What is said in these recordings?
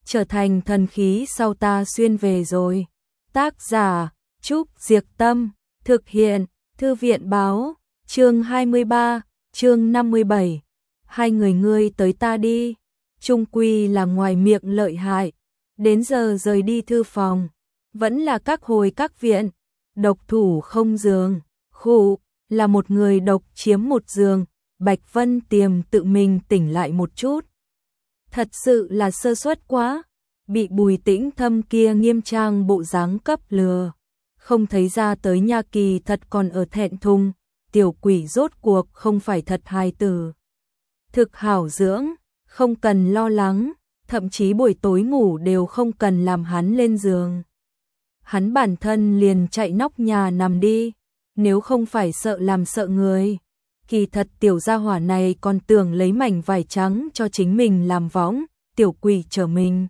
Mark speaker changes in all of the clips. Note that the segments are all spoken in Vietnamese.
Speaker 1: trở thành thần khí sau ta xuyên về rồi. Tác giả Trúc Diệc Tâm, thực hiện Thư viện Báo, chương 23, chương 57. Hai người ngươi tới ta đi, chung quy là ngoài miệng lợi hại. Đến giờ rời đi thư phòng, vẫn là các hồi các viện, độc thủ không giường, khụ, là một người độc chiếm một giường. Bạch Vân Tiềm tự mình tỉnh lại một chút. Thật sự là sơ suất quá, bị Bùi Tĩnh Thâm kia nghiêm trang bộ dáng cấp lừa. Không thấy ra tới nha, kỳ thật còn ở thẹn thùng, tiểu quỷ rốt cuộc không phải thật hài tử. Thực hảo dưỡng, không cần lo lắng, thậm chí buổi tối ngủ đều không cần làm hắn lên giường. Hắn bản thân liền chạy nóc nhà nằm đi, nếu không phải sợ làm sợ người. Kỳ thật tiểu gia hỏa này còn tưởng lấy mảnh vải trắng cho chính mình làm võng, tiểu quỷ trở mình.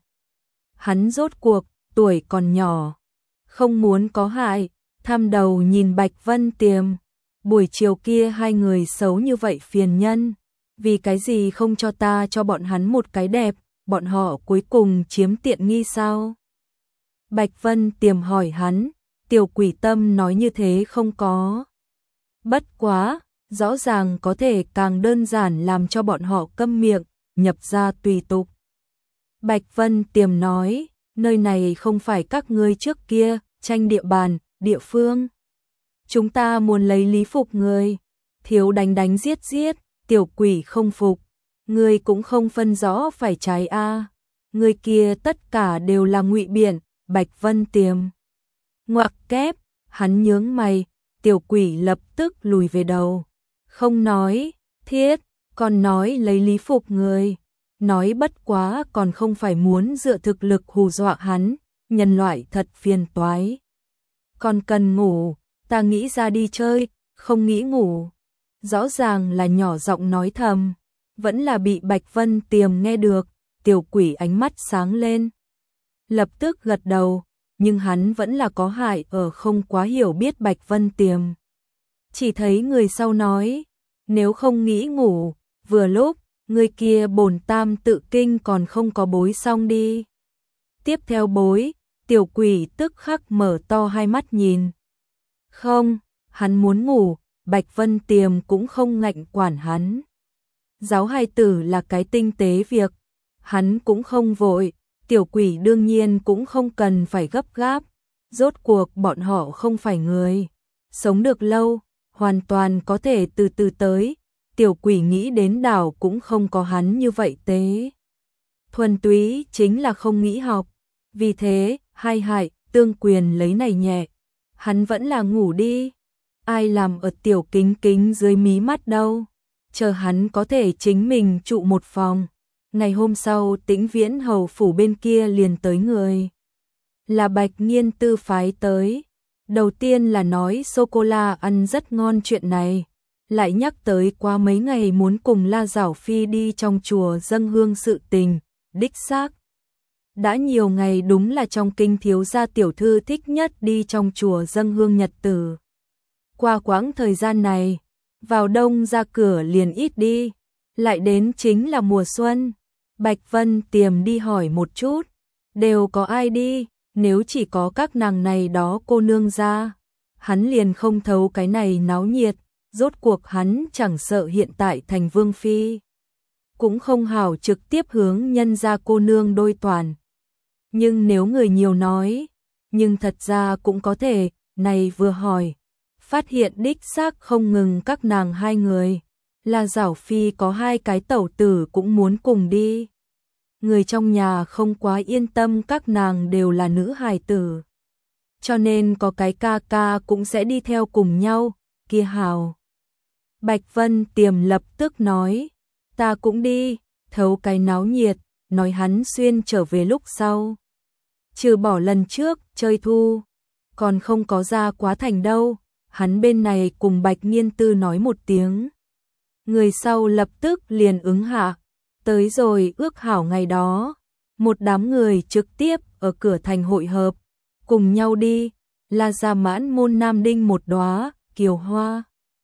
Speaker 1: Hắn rốt cuộc, tuổi còn nhỏ, không muốn có hại, tham đầu nhìn Bạch Vân Tiềm. Buổi chiều kia hai người xấu như vậy phiền nhân, vì cái gì không cho ta cho bọn hắn một cái đẹp, bọn họ cuối cùng chiếm tiện nghi sao? Bạch Vân Tiềm hỏi hắn, tiểu quỷ tâm nói như thế không có. Bất quá, rõ ràng có thể càng đơn giản làm cho bọn họ câm miệng, nhập ra tùy tục. Bạch Vân Tiềm nói, nơi này không phải các ngươi trước kia tranh địa bàn, địa phương. Chúng ta muốn lấy lý phục người, thiếu đánh đánh giết giết, tiểu quỷ không phục. Ngươi cũng không phân rõ phải trái a. Người kia tất cả đều là ngụy biện. Bạch Vân Tiềm ngoặc kép, hắn nhướng mày, tiểu quỷ lập tức lùi về đầu. Không nói, thiết, còn nói lấy lý phục người. Nói bất quá còn không phải muốn dựa thực lực hù dọa hắn, nhân loại thật phiền toái. Còn cần ngủ, ta nghĩ ra đi chơi, không nghĩ ngủ. Rõ ràng là nhỏ giọng nói thầm, vẫn là bị Bạch Vân Tiềm nghe được, tiểu quỷ ánh mắt sáng lên. Lập tức gật đầu, nhưng hắn vẫn là có hại ở không quá hiểu biết Bạch Vân Tiềm. Chỉ thấy người sau nói, nếu không nghĩ ngủ, vừa lúc, người kia bổn tam tự kinh còn không có bối xong đi. Tiếp theo bối, tiểu quỷ tức khắc mở to hai mắt nhìn. Không, hắn muốn ngủ, Bạch Vân Tiềm cũng không ngạnh quản hắn. Giáo hài tử là cái tinh tế việc, hắn cũng không vội, tiểu quỷ đương nhiên cũng không cần phải gấp gáp. Rốt cuộc bọn họ không phải người, sống được lâu, hoàn toàn có thể từ từ tới. Tiểu quỷ nghĩ đến đảo cũng không có hắn như vậy tế. Thuần túy chính là không nghĩ học. Vì thế, hai hại, tương quyền lấy này nhẹ. Hắn vẫn là ngủ đi. Ai làm ở tiểu kính kính dưới mí mắt đâu. Chờ hắn có thể chính mình trụ một phòng. Ngày hôm sau Tĩnh Viễn hầu phủ bên kia liền tới người. Là Bạch Nghiên Tư phái tới. Đầu tiên là nói sô-cô-la ăn rất ngon chuyện này. Lại nhắc tới qua mấy ngày muốn cùng La Giảo Phi đi trong chùa dâng hương sự tình, đích xác. Đã nhiều ngày đúng là trong kinh thiếu gia tiểu thư thích nhất đi trong chùa dâng hương nhật tử. Qua quãng thời gian này, vào đông ra cửa liền ít đi, lại đến chính là mùa xuân. Bạch Vân Tiềm đi hỏi một chút, đều có ai đi, nếu chỉ có các nàng này đó cô nương ra. Hắn liền không thấu cái này náo nhiệt. Rốt cuộc hắn chẳng sợ hiện tại thành vương phi, cũng không hảo trực tiếp hướng nhân gia cô nương đôi toàn. Nhưng nếu người nhiều nói, nhưng thật ra cũng có thể, này vừa hỏi, phát hiện đích xác không ngừng các nàng hai người, là Giảo Phi có hai cái tẩu tử cũng muốn cùng đi. Người trong nhà không quá yên tâm các nàng đều là nữ hài tử, cho nên có cái ca ca cũng sẽ đi theo cùng nhau, kia hào. Bạch Vân Tiềm lập tức nói, ta cũng đi, thấu cái náo nhiệt, nói hắn xuyên trở về lúc sau. Trừ bỏ lần trước, chơi thu, còn không có ra quá thành đâu, hắn bên này cùng Bạch Nghiên Tư nói một tiếng. Người sau lập tức liền ứng hạ, tới rồi ước hảo ngày đó, một đám người trực tiếp ở cửa thành hội hợp, cùng nhau đi, là ra mãn môn Nam Đinh một đóa kiều hoa.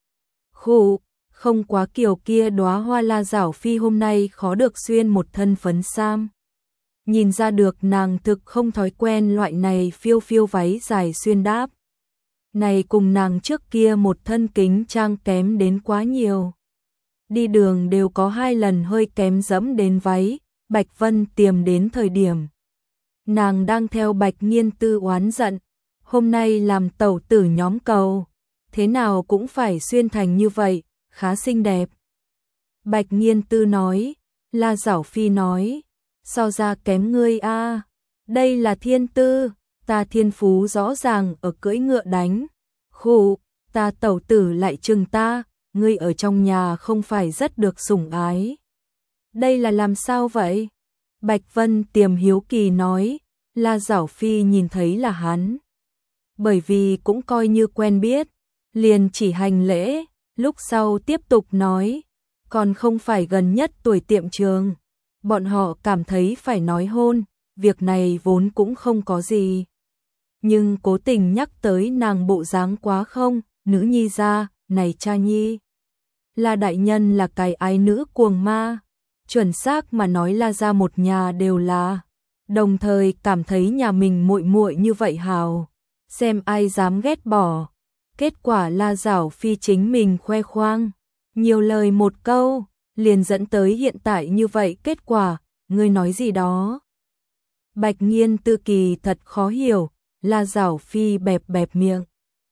Speaker 1: Khụ, không quá kiều kia đóa hoa La Giảo Phi hôm nay khó được xuyên một thân phấn sam. nhìn ra được nàng thực không thói quen loại này phiêu phiêu váy dài xuyên đáp. Này cùng nàng trước kia một thân kính trang kém đến quá nhiều. Đi đường đều có 2 lần hơi kém dẫm đến váy, Bạch Vân Tiềm đến thời điểm. Nàng đang theo Bạch Nghiên Tư oán giận, hôm nay làm tẩu tử nhóm cầu, thế nào cũng phải xuyên thành như vậy, khá xinh đẹp. Bạch Nghiên Tư nói, La Giảo Phi nói, so ra kém ngươi a, đây là thiên tư, ta thiên phú rõ ràng ở cưỡi ngựa đánh. Khụ, ta tẩu tử lại chừng ta, ngươi ở trong nhà không phải rất được sủng ái. Đây là làm sao vậy? Bạch Vân Tiềm hiếu kỳ nói, La Giảo Phi nhìn thấy là hắn. Bởi vì cũng coi như quen biết, liền chỉ hành lễ, lúc sau tiếp tục nói, còn không phải gần nhất tuổi tiệm trường. Bọn họ cảm thấy phải nói hôn, việc này vốn cũng không có gì. Nhưng cố tình nhắc tới nàng bộ dáng quá không, nữ nhi ra, này cha nhi. La đại nhân là cái ái nữ cuồng ma, chuẩn xác mà nói La gia một nhà đều là, đồng thời cảm thấy nhà mình muội muội như vậy hào, xem ai dám ghét bỏ. Kết quả La Giảo Phi chính mình khoe khoang, nhiều lời một câu, liền dẫn tới hiện tại như vậy kết quả, ngươi nói gì đó. Bạch Nghiên Tư kỳ thật khó hiểu, La Giảo Phi bẹp bẹp miệng.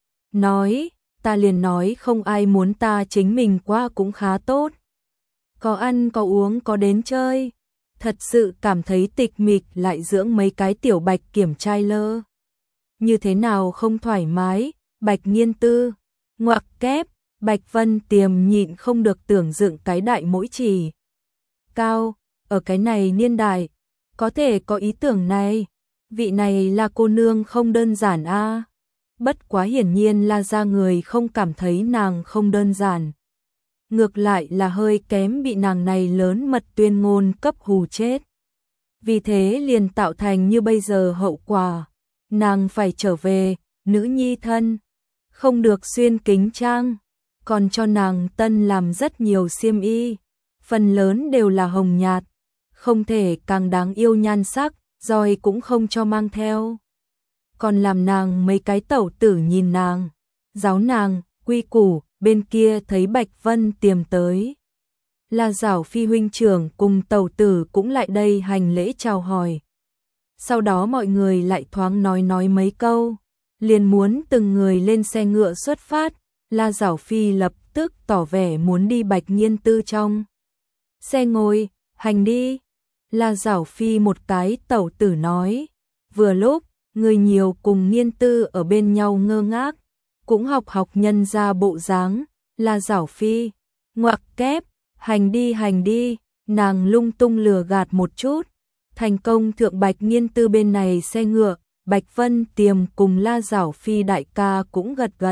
Speaker 1: Nói, ta liền nói không ai muốn ta chính mình qua cũng khá tốt. Có ăn có uống có đến chơi, thật sự cảm thấy tịch mịch lại dưỡng mấy cái tiểu bạch kiểm trai lơ. Như thế nào không thoải mái, Bạch Nghiên Tư, ngoặc kép, Bạch Vân Tiềm nhịn không được tưởng dựng cái đại mũi chỉ. Cao, ở cái này niên đại, có thể có ý tưởng này, vị này là cô nương không đơn giản a. Bất quá hiển nhiên là ra người không cảm thấy nàng không đơn giản. Ngược lại là hơi kém bị nàng này lớn mật tuyên ngôn cấp hù chết. Vì thế liền tạo thành như bây giờ hậu quả. Nàng phải trở về, nữ nhi thân, không được xuyên kính trang, còn cho nàng tân làm rất nhiều xiêm y, phần lớn đều là hồng nhạt, không thể càng đáng yêu nhan sắc, rồi cũng không cho mang theo. Còn làm nàng mấy cái tẩu tử nhìn nàng, giáo nàng, quy củ, bên kia thấy Bạch Vân Tiềm tới. La Giảo Phi huynh trưởng cùng tẩu tử cũng lại đây hành lễ chào hỏi. Sau đó mọi người lại thoáng nói mấy câu, liền muốn từng người lên xe ngựa xuất phát. La Giảo Phi lập tức tỏ vẻ muốn đi Bạch Nghiên Tư trong xe ngồi, hành đi. La Giảo Phi một cái tẩu tử nói, vừa lúc, người nhiều cùng Nghiên Tư ở bên nhau ngơ ngác, cũng học nhân ra bộ dáng. La Giảo Phi, ngoặc kép, hành đi, nàng lung tung lừa gạt một chút, thành công thượng Bạch Nghiên Tư bên này xe ngựa. Bạch Vân Tiềm cùng La Giảo Phi đại ca cũng gật gật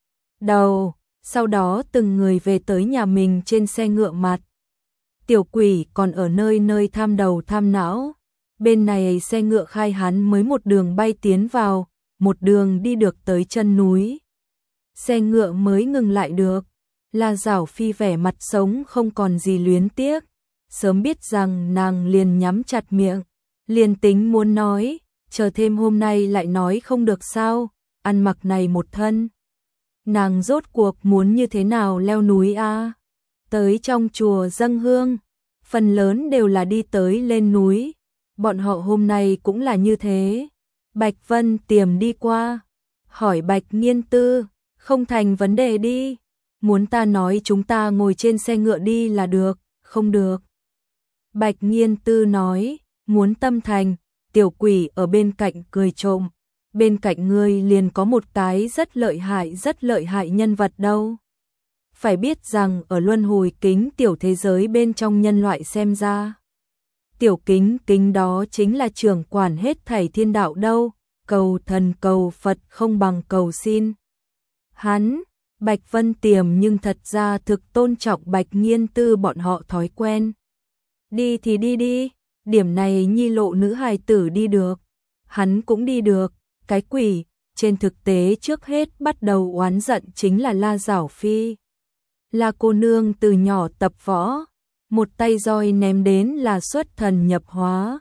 Speaker 1: đầu, sau đó từng người về tới nhà mình trên xe ngựa mặt. Tiểu Quỷ còn ở nơi tham đầu tham não, bên này xe ngựa khai hắn mới một đường bay tiến vào, một đường đi được tới chân núi. Xe ngựa mới ngừng lại được, La Giảo Phi vẻ mặt sống không còn gì luyến tiếc, sớm biết rằng nàng liền nhắm chặt miệng, liền tính muốn nói, chờ thêm hôm nay lại nói không được sao, ăn mặc này một thân. Nàng rốt cuộc muốn như thế nào leo núi a? Tới trong chùa dâng hương, phần lớn đều là đi tới lên núi, bọn họ hôm nay cũng là như thế. Bạch Vân Tiềm đi qua, hỏi Bạch Nghiên Tư, không thành vấn đề đi, muốn ta nói chúng ta ngồi trên xe ngựa đi là được, không được. Bạch Nghiên Tư nói, muốn tâm thành. Tiểu Quỷ ở bên cạnh cười trộm, bên cạnh ngươi liền có một cái rất lợi hại nhân vật đâu. Phải biết rằng ở luân hồi kính tiểu thế giới bên trong nhân loại xem ra, tiểu kính đó chính là trưởng quản hết thảy thiên đạo đâu, cầu thần cầu Phật không bằng cầu xin. Hắn, Bạch Vân Tiềm nhưng thật ra thực tôn trọng Bạch Nghiên Tư bọn họ thói quen. Đi thì đi. Điểm này nhi lộ nữ hài tử đi được, hắn cũng đi được, cái quỷ, trên thực tế trước hết bắt đầu oán giận chính là La Giảo Phi. La cô nương từ nhỏ tập võ, một tay roi ném đến là xuất thần nhập hóa,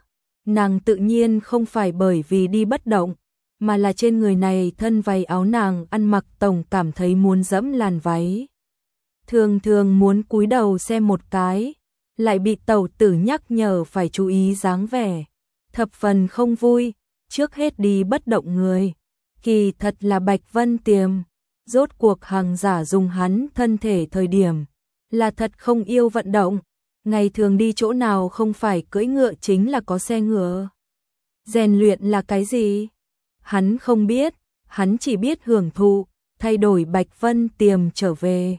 Speaker 1: nàng tự nhiên không phải bởi vì đi bất động, mà là trên người này thân váy áo nàng ăn mặc tổng cảm thấy muốn dẫm làn váy. Thường thường muốn cúi đầu xem một cái, lại bị tẩu tử nhắc nhở phải chú ý dáng vẻ. Thập phần không vui, trước hết đi bất động người. Kỳ thật là Bạch Vân Tiềm, rốt cuộc hàng giả dùng hắn thân thể thời điểm, là thật không yêu vận động. Ngày thường đi chỗ nào không phải cưỡi ngựa chính là có xe ngựa. Rèn luyện là cái gì? Hắn không biết, hắn chỉ biết hưởng thụ, thay đổi Bạch Vân Tiềm trở về.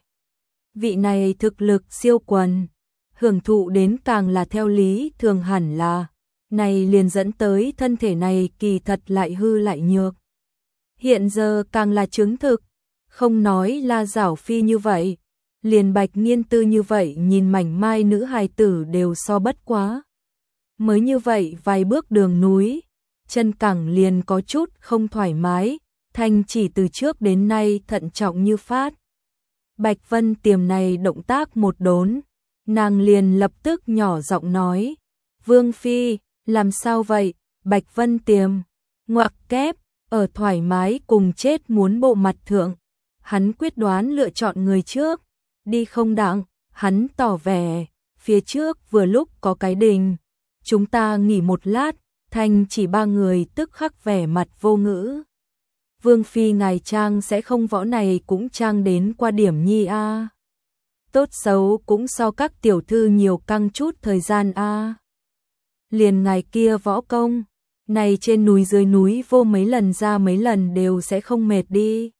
Speaker 1: Vị này thực lực siêu quần, hưởng thụ đến càng là theo lý thường hẳn là, này liền dẫn tới thân thể này kỳ thật lại hư lại nhược. Hiện giờ càng là chứng thực, không nói là Giảo Phi như vậy, liền Bạch Nghiên Tư như vậy nhìn mảnh mai nữ hài tử đều so bất quá. Mới như vậy vài bước đường núi, chân cẳng liền có chút không thoải mái, thanh chỉ từ trước đến nay thận trọng như phát. Bạch Vân Tiềm này động tác một đốn, nàng liền lập tức nhỏ giọng nói, Vương Phi, làm sao vậy? Bạch Vân Tiềm, ngoặc kép, ở thoải mái cùng chết muốn bộ mặt thượng. Hắn quyết đoán lựa chọn người trước, đi không đặng, hắn tỏ vẻ, phía trước vừa lúc có cái đình. Chúng ta nghỉ một lát, thanh chỉ ba người tức khắc vẻ mặt vô ngữ. Vương Phi ngài trang sẽ không võ này cũng trang đến qua điểm nhi a. Tốt xấu cũng so các tiểu thư nhiều căng chút thời gian a. Liền ngài kia võ công, này trên núi dưới núi vô mấy lần ra mấy lần đều sẽ không mệt đi.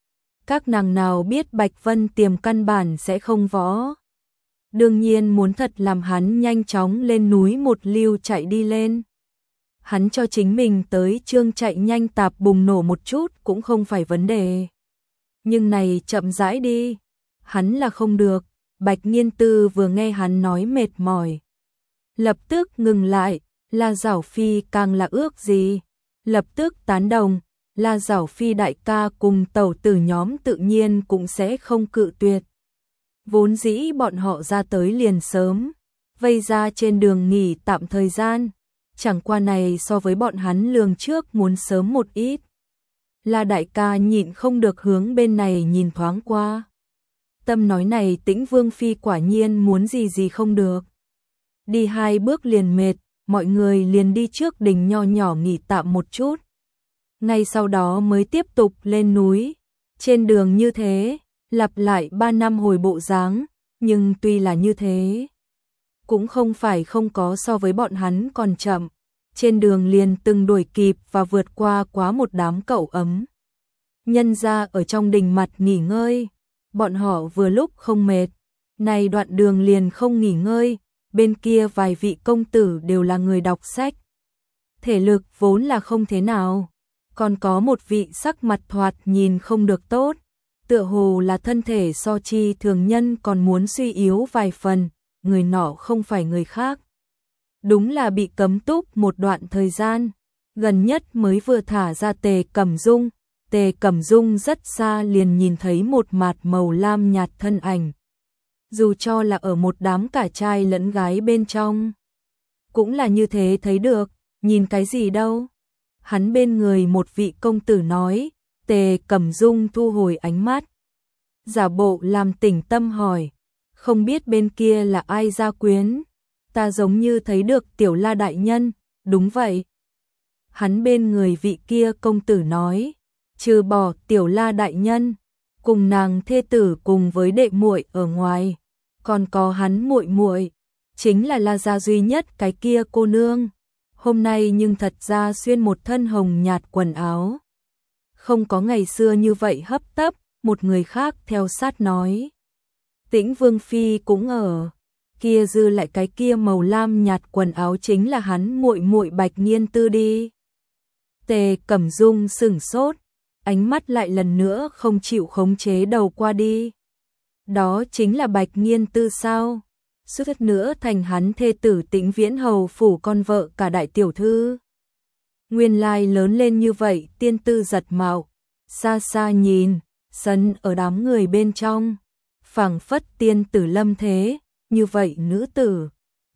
Speaker 1: Các nàng nào biết Bạch Vân Tiềm căn bản sẽ không võ. Đương nhiên muốn thật làm hắn nhanh chóng lên núi một lưu chạy đi lên. Hắn cho chính mình tới chương chạy nhanh tạp bùng nổ một chút cũng không phải vấn đề. Nhưng này chậm rãi đi, hắn là không được. Bạch Nghiên Tư vừa nghe hắn nói mệt mỏi, lập tức ngừng lại, La Giảo Phi càng là ước gì, lập tức tán đồng, La Giảo Phi đại ca cùng tẩu tử nhóm tự nhiên cũng sẽ không cự tuyệt. Vốn dĩ bọn họ ra tới liền sớm, vây ra trên đường nghỉ tạm thời gian, chẳng qua này so với bọn hắn lường trước muốn sớm một ít. La đại ca nhịn không được hướng bên này nhìn thoáng qua. Tâm nói này Tĩnh Vương Phi quả nhiên muốn gì gì không được. Đi hai bước liền mệt, mọi người liền đi trước đình nho nhỏ nghỉ tạm một chút. Ngay sau đó mới tiếp tục lên núi. Trên đường như thế, lặp lại 3 năm hồi bộ dáng, nhưng tuy là như thế, cũng không phải không có so với bọn hắn còn chậm. Trên đường liền từng đuổi kịp và vượt qua quá một đám cậu ấm. Nhân ra ở trong đình mặt nghỉ ngơi, bọn họ vừa lúc không mệt, này đoạn đường liền không nghỉ ngơi, bên kia vài vị công tử đều là người đọc sách. Thể lực vốn là không thế nào, còn có một vị sắc mặt thoạt nhìn không được tốt, tựa hồ là thân thể so chi thường nhân còn muốn suy yếu vài phần, người nọ không phải người khác. Đúng là bị cấm túc một đoạn thời gian, gần nhất mới vừa thả ra Tề Cẩm Dung. Tề Cẩm Dung rất xa liền nhìn thấy một mạt màu lam nhạt thân ảnh. Dù cho là ở một đám cả trai lẫn gái bên trong, cũng là như thế thấy được, nhìn cái gì đâu. Hắn bên người một vị công tử nói, Tề Cẩm Dung thu hồi ánh mắt, giả bộ làm tỉnh tâm hỏi, không biết bên kia là ai gia quyến, ta giống như thấy được Tiểu La đại nhân, đúng vậy. Hắn bên người vị kia công tử nói, trừ bỏ Tiểu La đại nhân, cùng nàng thê tử cùng với đệ muội ở ngoài, còn có hắn muội muội, chính là La gia duy nhất cái kia cô nương. Hôm nay nhưng thật ra xuyên một thân hồng nhạt quần áo, không có ngày xưa như vậy hấp tấp. Một người khác theo sát nói, Tĩnh Vương Phi cũng ở, kia dư lại cái kia màu lam nhạt quần áo chính là hắn muội muội Bạch Nghiên Tư đi. Tề Cẩm Dung sửng sốt, ánh mắt lại lần nữa không chịu khống chế đầu qua đi. Đó chính là Bạch Nghiên Tư sao? Suýt nữa thành hắn thê tử Tĩnh Viễn hầu phủ con vợ cả đại tiểu thư. Nguyên lai lớn lên như vậy, tiên tư giật mạo, xa xa nhìn, sân ở đám người bên trong, phảng phất tiên tử lâm thế, như vậy nữ tử,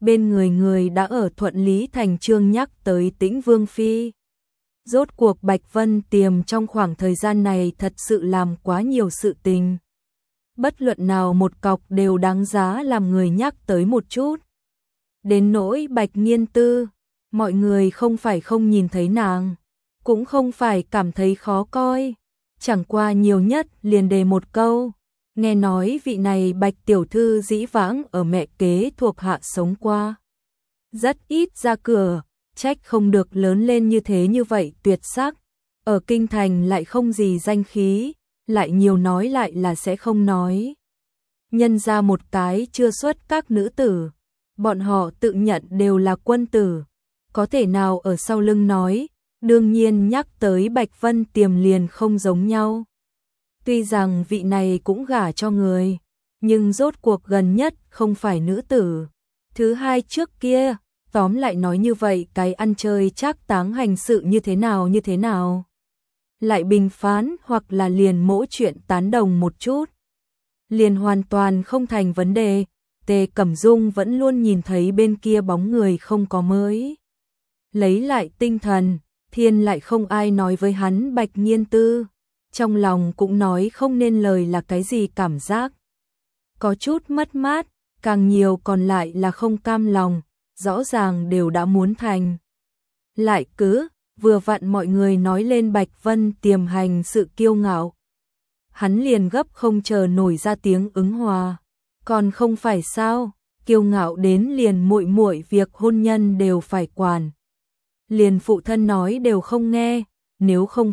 Speaker 1: bên người người đã ở Thuận Lý Thành Trương nhắc tới Tĩnh Vương Phi. Rốt cuộc Bạch Vân Tiềm trong khoảng thời gian này thật sự làm quá nhiều sự tình. Bất luận nào một cọc đều đáng giá làm người nhắc tới một chút. Đến nỗi Bạch Nghiên Tư, mọi người không phải không nhìn thấy nàng, cũng không phải cảm thấy khó coi, chẳng qua nhiều nhất liền đề một câu, nghe nói vị này Bạch tiểu thư dĩ vãng ở mẹ kế thuộc hạ sống qua. Rất ít ra cửa, trách không được lớn lên như vậy tuyệt sắc, ở kinh thành lại không gì danh khí, lại nhiều nói lại là sẽ không nói. Nhân ra một cái chưa xuất các nữ tử, bọn họ tự nhận đều là quân tử, có thể nào ở sau lưng nói, đương nhiên nhắc tới Bạch Vân Tiềm liền không giống nhau. Tuy rằng vị này cũng gả cho người, nhưng rốt cuộc gần nhất không phải nữ tử. Thứ hai trước kia, tóm lại nói như vậy cái ăn chơi trác táng hành sự như thế nào. Lại bình phán hoặc là liền mỗi chuyện tán đồng một chút. Liền hoàn toàn không thành vấn đề, Tề Cẩm Dung vẫn luôn nhìn thấy bên kia bóng người không có mới. Lấy lại tinh thần, thiên lại không ai nói với hắn Bạch Nghiên Tư, trong lòng cũng nói không nên lời là cái gì cảm giác. Có chút mất mát, càng nhiều còn lại là không cam lòng, rõ ràng đều đã muốn thành. Lại cứ, vừa vặn mọi người nói lên Bạch Vân Tiềm hành sự kiêu ngạo. Hắn liền gấp không chờ nổi ra tiếng ứng hòa, còn không phải sao, kiêu ngạo đến liền muội muội việc hôn nhân đều phải quản. Liền phụ thân nói đều không nghe, nếu không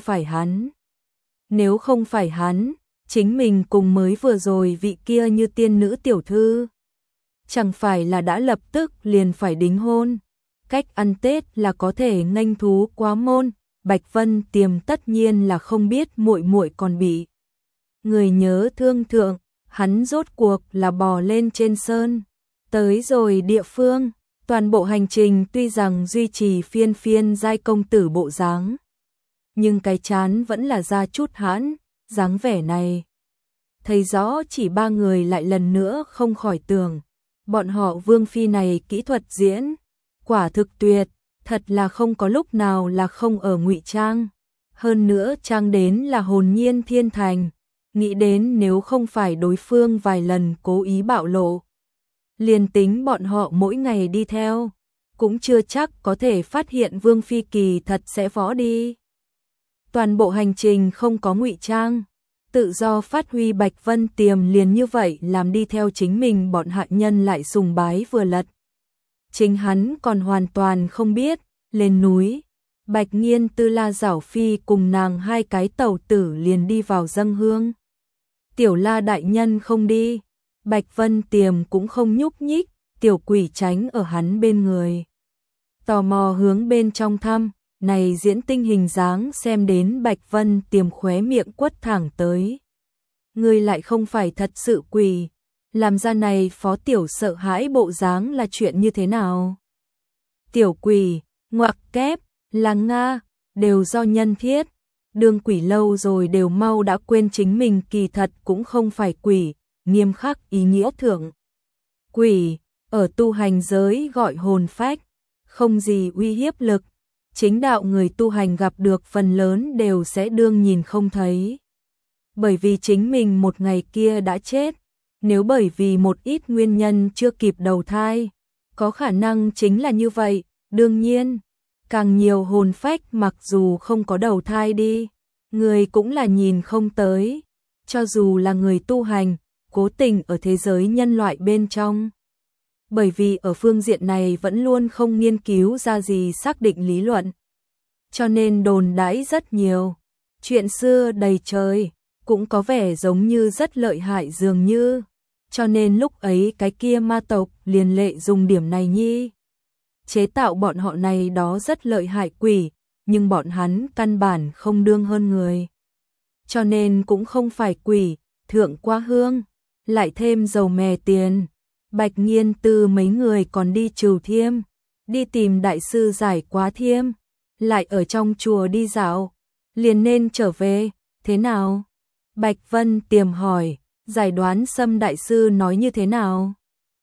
Speaker 1: phải hắn, chính mình cùng mới vừa rồi vị kia như tiên nữ tiểu thư. Chẳng phải là đã lập tức liền phải đính hôn, cách ăn Tết là có thể nghênh thú quá môn, Bạch Vân Tiềm tất nhiên là không biết muội muội còn bị người nhớ thương thượng, hắn rốt cuộc là bò lên trên sơn, tới rồi địa phương, toàn bộ hành trình tuy rằng duy trì phiên giai công tử bộ dáng, nhưng cái chán vẫn là ra chút hãn, dáng vẻ này. Thấy rõ chỉ ba người lại lần nữa không khỏi tưởng, bọn họ Vương Phi này kỹ thuật diễn, quả thực tuyệt, thật là không có lúc nào là không ở ngụy trang. Hơn nữa trang đến là hồn nhiên thiên thành, nghĩ đến nếu không phải đối phương vài lần cố ý bạo lộ. Liền tính bọn họ mỗi ngày đi theo, cũng chưa chắc có thể phát hiện Vương Phi kỳ thật sẽ võ đi. Toàn bộ hành trình không có ngụy trang, tự do phát huy Bạch Vân Tiềm liền như vậy làm đi theo chính mình bọn hạ nhân lại sùng bái vừa lật. Chính hắn còn hoàn toàn không biết, lên núi, Bạch Nghiên Tư La Giảo Phi cùng nàng hai cái tẩu tử liền đi vào dâng hương. Tiểu La đại nhân không đi, Bạch Vân Tiềm cũng không nhúc nhích, tiểu quỷ tránh ở hắn bên người. Tò mò hướng bên trong thăm, này diễn tinh hình dáng xem đến Bạch Vân Tiềm khóe miệng quất thẳng tới. Ngươi lại không phải thật sự quỷ, làm ra này phó tiểu sợ hãi bộ dáng là chuyện như thế nào? Tiểu quỷ, ngoặc kép, là Nga, đều do nhân thiết, đương quỷ lâu rồi đều mau đã quên chính mình kỳ thật cũng không phải quỷ, nghiêm khắc ý nghĩa thượng. Quỷ, ở tu hành giới gọi hồn phách, không gì uy hiếp lực, chính đạo người tu hành gặp được phần lớn đều sẽ đương nhìn không thấy. Bởi vì chính mình một ngày kia đã chết, nếu bởi vì một ít nguyên nhân chưa kịp đầu thai, có khả năng chính là như vậy, đương nhiên, càng nhiều hồn phách mặc dù không có đầu thai đi, người cũng là nhìn không tới, cho dù là người tu hành, cố tình ở thế giới nhân loại bên trong. Bởi vì ở phương diện này vẫn luôn không nghiên cứu ra gì xác định lý luận, cho nên đồn đãi rất nhiều, chuyện xưa đầy trời, cũng có vẻ giống như rất lợi hại dường như, cho nên lúc ấy cái kia ma tộc liền lệ dùng điểm này nhi. Chế tạo bọn họ này đó rất lợi hại quỷ, nhưng bọn hắn căn bản không đương hơn người. Cho nên cũng không phải quỷ, thượng qua hương, lại thêm dầu mè tiền. Bạch Nghiên Tư mấy người còn đi trừ thiêm, đi tìm đại sư giải quá thiêm, lại ở trong chùa đi dạo, liền nên trở về, thế nào? Bạch Vân Tiềm hỏi, giải đoán Sâm đại sư nói như thế nào?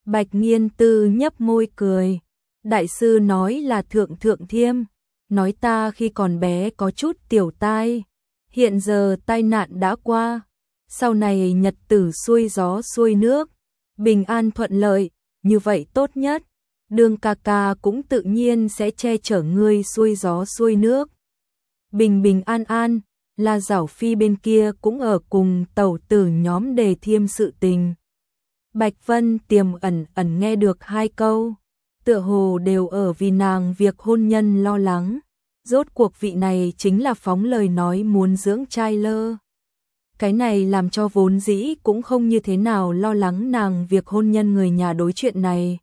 Speaker 1: Bạch Nghiên Tư nhấp môi cười. Đại sư nói là thượng thiêm, nói ta khi còn bé có chút tiểu tai, hiện giờ tai nạn đã qua, sau này nhật tử xuôi gió xuôi nước, bình an thuận lợi, như vậy tốt nhất. Đường ca ca cũng tự nhiên sẽ che chở ngươi xuôi gió xuôi nước. Bình bình an an, La Giảo Phi bên kia cũng ở cùng tẩu tử nhóm đề thiêm sự tình. Bạch Vân Tiềm ẩn nghe được hai câu, tựa hồ đều ở vì nàng việc hôn nhân lo lắng. Rốt cuộc vị này chính là phóng lời nói muốn dưỡng trai lơ. Cái này làm cho vốn dĩ cũng không như thế nào lo lắng nàng việc hôn nhân người nhà đối chuyện này.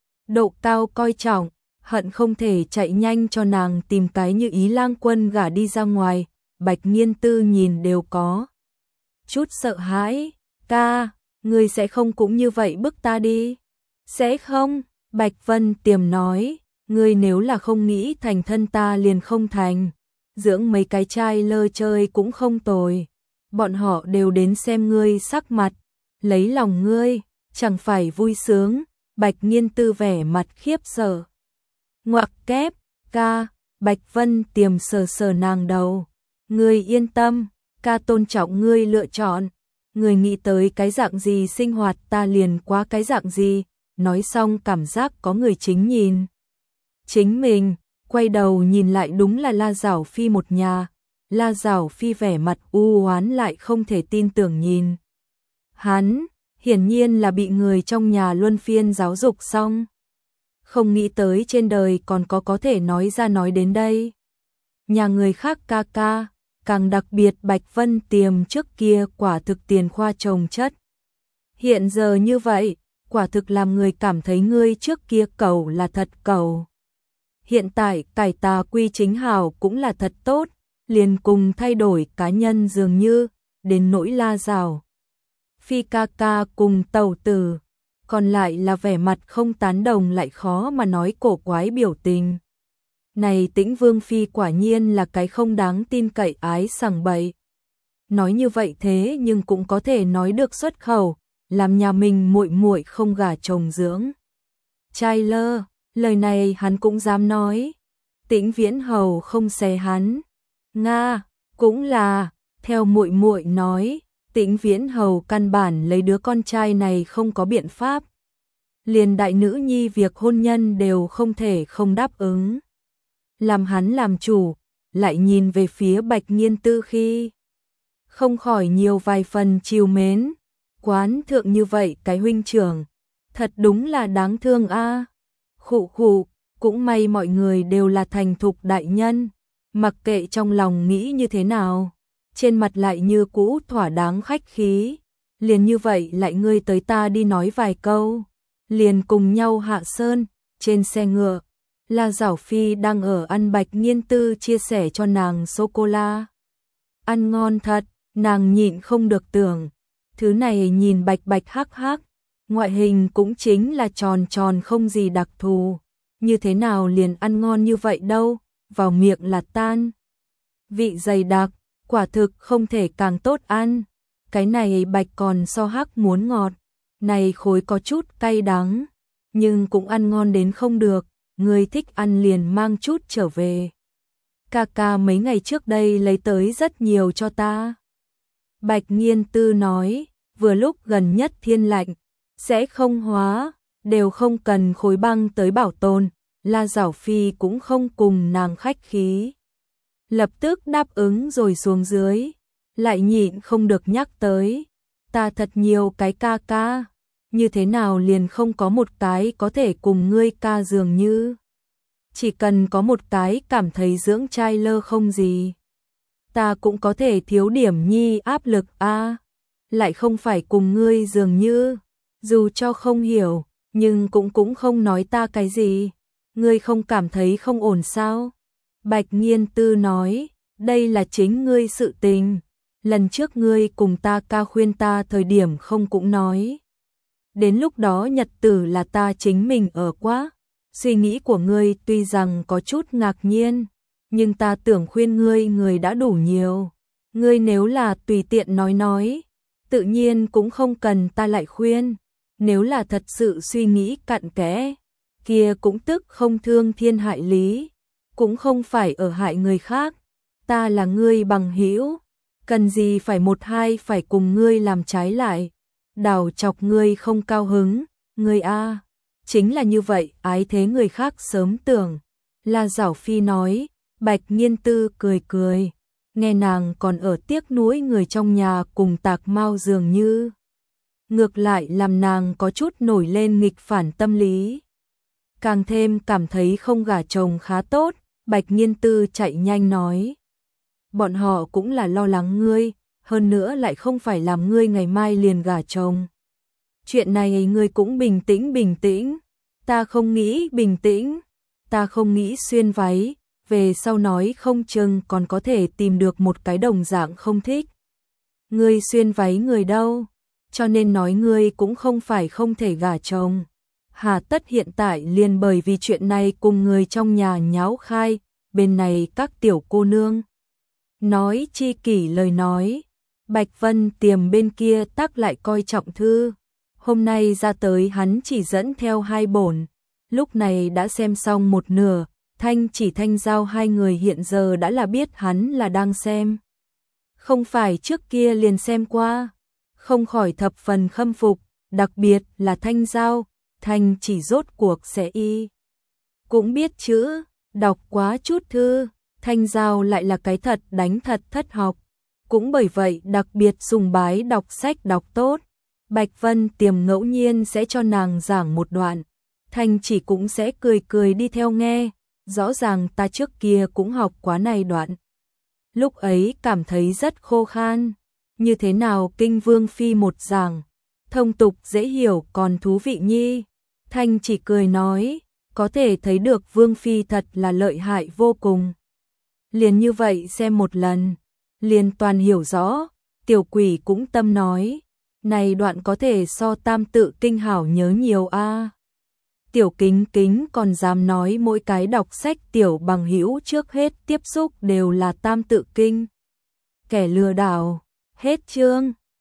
Speaker 1: Độ cao coi trọng, hận không thể chạy nhanh cho nàng tìm cái như Ý Lang Quân gả đi ra ngoài. Bạch Nghiên Tư nhìn đều có chút sợ hãi. Ca, ngươi sẽ không cũng như vậy bức ta đi? Sẽ không, Bạch Vân Tiềm nói, ngươi nếu là không nghĩ thành thân ta liền không thành. Dưỡng mấy cái trai lơ chơi cũng không tồi. Bọn họ đều đến xem ngươi sắc mặt, lấy lòng ngươi, chẳng phải vui sướng. Bạch Nghiên Tư vẻ mặt khiếp sợ. Ngoặc kép, ca, Bạch Vân Tiềm sờ nàng đầu. Ngươi yên tâm, ca tôn trọng ngươi lựa chọn. Ngươi nghĩ tới cái dạng gì sinh hoạt ta liền quá cái dạng gì. Nói xong cảm giác có người chính nhìn chính mình, quay đầu nhìn lại đúng là La Giảo Phi một nhà. La Giảo Phi vẻ mặt u oán lại không thể tin tưởng nhìn hắn, hiển nhiên là bị người trong nhà luân phiên giáo dục xong. Không nghĩ tới trên đời còn có thể nói ra nói đến đây. Nhà người khác ca ca, càng đặc biệt Bạch Vân Tiềm trước kia quả thực tiền khoa trồng chất. Hiện giờ như vậy, quả thực làm người cảm thấy ngươi trước kia cẩu là thật cẩu. Hiện tại cải tà quy chính hào cũng là thật tốt, liền cùng thay đổi cá nhân dường như, đến nỗi La Giảo Phi ca ca cùng tẩu tử, còn lại là vẻ mặt không tán đồng lại khó mà nói cổ quái biểu tình. Này Tĩnh Vương Phi quả nhiên là cái không đáng tin cậy ái sằng bậy. Nói như vậy thế nhưng cũng có thể nói được xuất khẩu, làm nhà mình muội muội không gả chồng dưỡng trai lơ, lời này hắn cũng dám nói. Tĩnh Viễn Hầu không xé hắn. Nga, cũng là, theo muội muội nói, Tĩnh Viễn Hầu căn bản lấy đứa con trai này không có biện pháp. Liền đại nữ nhi việc hôn nhân đều không thể không đáp ứng. Làm hắn làm chủ, lại nhìn về phía Bạch Nghiên Tư khi không khỏi nhiều vài phần trìu mến. Quán thượng như vậy cái huynh trưởng, thật đúng là đáng thương a. Khụ khụ, cũng may mọi người đều là thành thục đại nhân, mặc kệ trong lòng nghĩ như thế nào, trên mặt lại như cũ thỏa đáng khách khí. Liền như vậy lại ngươi tới ta đi nói vài câu, liền cùng nhau hạ sơn, trên xe ngựa. La Giảo Phi đang ở ăn Bạch Nghiên Tư chia sẻ cho nàng sô-cô-la. Ăn ngon thật, nàng nhịn không được tưởng, thứ này nhìn bạch bạch hắc hắc, ngoại hình cũng chính là tròn tròn không gì đặc thù, như thế nào liền ăn ngon như vậy đâu, vào miệng là tan. Vị dày đặc, quả thực không thể càng tốt ăn, cái này bạch còn so hắc muốn ngọt, này khối có chút cay đắng, nhưng cũng ăn ngon đến không được, người thích ăn liền mang chút trở về. Ca ca mấy ngày trước đây lấy tới rất nhiều cho ta. Bạch Nghiên Tư nói, vừa lúc gần nhất thiên lạnh, sẽ không hóa, đều không cần khối băng tới bảo tồn. La Giảo Phi cũng không cùng nàng khách khí, lập tức đáp ứng rồi xuống dưới, lại nhịn không được nhắc tới, ta thật nhiều cái ca ca, như thế nào liền không có một cái có thể cùng ngươi ca dường như. Chỉ cần có một cái cảm thấy dưỡng trai lơ không gì, ta cũng có thể thiếu điểm nhi áp lực a, lại không phải cùng ngươi dường như, dù cho không hiểu, nhưng cũng không nói ta cái gì, ngươi không cảm thấy không ổn sao? Bạch Nghiên Tư nói, đây là chính ngươi sự tình, lần trước ngươi cùng ta ca khuyên ta thời điểm không cũng nói. Đến lúc đó nhật tử là ta chính mình ở quá, suy nghĩ của ngươi tuy rằng có chút ngạc nhiên, nhưng ta tưởng khuyên ngươi người đã đủ nhiều, ngươi nếu là tùy tiện nói, tự nhiên cũng không cần ta lại khuyên, Nếu là thật sự suy nghĩ cặn kẽ, kia cũng tức không thương thiên hại lý, cũng không phải ở hại người khác. Ta là ngươi bằng hữu, cần gì phải một hai phải cùng ngươi làm trái lại, đào chọc ngươi không cao hứng, ngươi a, chính là như vậy, ái thế người khác sớm tưởng. La Giảo Phi nói, Bạch Nghiên Tư cười cười, nghe nàng còn ở tiếc nuối người trong nhà cùng Tạc Mao dường như. Ngược lại làm nàng có chút nổi lên nghịch phản tâm lý. Càng thêm cảm thấy không gả chồng khá tốt, Bạch Nghiên Tư chạy nhanh nói. Bọn họ cũng là lo lắng ngươi, hơn nữa lại không phải làm ngươi ngày mai liền gả chồng. Chuyện này ngươi cũng bình tĩnh, ta không nghĩ bình tĩnh, ta không nghĩ xuyên váy, về sau nói không chừng còn có thể tìm được một cái đồng dạng không thích. Ngươi xuyên váy người đâu, cho nên nói ngươi cũng không phải không thể gả chồng. Hà tất hiện tại liền bởi vì chuyện này cùng người trong nhà nháo khai, bên này các tiểu cô nương. Nói chi kỷ lời nói, Bạch Vân Tiềm bên kia tác lại coi trọng thư. Hôm nay ra tới hắn chỉ dẫn theo 2 bổn, lúc này đã xem xong một nửa, Thanh Giao hai người hiện giờ đã là biết hắn là đang xem. Không phải trước kia liền xem qua, không khỏi thập phần khâm phục, đặc biệt là Thanh Giao, Thanh chỉ rốt cuộc sẽ cũng biết chữ, đọc quá chút thư, Thanh Giao lại là cái thật đánh thật thất học, cũng bởi vậy đặc biệt sùng bái đọc sách đọc tốt. Bạch Vân Tiềm ngẫu nhiên sẽ cho nàng giảng một đoạn, Thanh chỉ cũng sẽ cười cười đi theo nghe, rõ ràng ta trước kia cũng học quá này đoạn. Lúc ấy cảm thấy rất khô khan, như thế nào kinh Vương Phi một giảng, thông tục dễ hiểu còn thú vị nhi. Thanh chỉ cười nói, có thể thấy được Vương Phi thật là lợi hại vô cùng. Liền như vậy xem một lần, liền toàn hiểu rõ, tiểu quỷ cũng tâm nói, này đoạn có thể so tam tự kinh hảo nhớ nhiều a. Tiểu Kính Kính còn dám nói mỗi cái đọc sách tiểu bằng hữu trước hết tiếp xúc đều là tam tự kinh. Kẻ lừa đảo, hết chương.